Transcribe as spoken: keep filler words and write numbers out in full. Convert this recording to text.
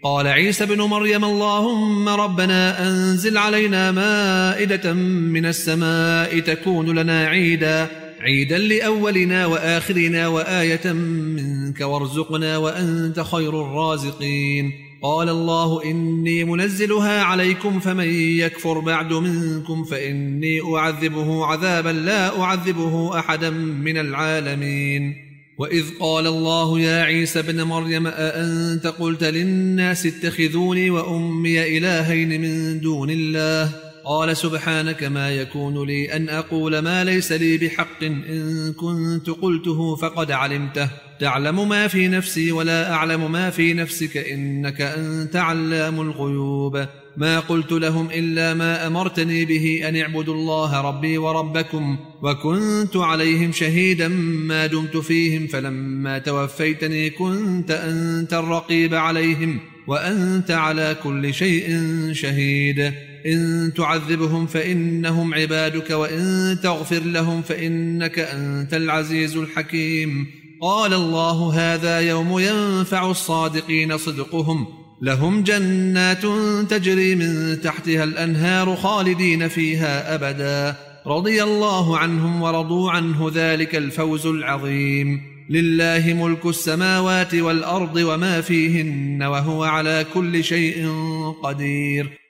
قال عيسى بن مريم اللهم ربنا أنزل علينا مائدة من السماء تكون لنا عيدا عيدا لأولنا وآخرنا وآية منك وارزقنا وأنت خير الرازقين قال الله إني منزلها عليكم فمن يكفر بعد منكم فإني أعذبه عذابا لا أعذبه أحدا من العالمين وإذ قال الله يا عيسى بن مريم أأنت قلت للناس اتخذوني وأمي إلهين من دون الله قال سبحانك ما يكون لي أن أقول ما ليس لي بحق إن كنت قلته فقد علمته تعلم ما في نفسي ولا أعلم ما في نفسك إنك أنت علام الغيوب ما قلت لهم إلا ما أمرتني به أن اعبدوا الله ربي وربكم وكنت عليهم شهيدا ما دمت فيهم فلما توفيتني كنت أنت الرقيب عليهم وأنت على كل شيء شهيد إن تعذبهم فإنهم عبادك وإن تغفر لهم فإنك أنت العزيز الحكيم قال الله هذا يوم ينفع الصادقين صدقهم لهم جنات تجري من تحتها الأنهار خالدين فيها أبدا رضي الله عنهم ورضوا عنه ذلك الفوز العظيم لله ملك السماوات والأرض وما فيهن وهو على كل شيء قدير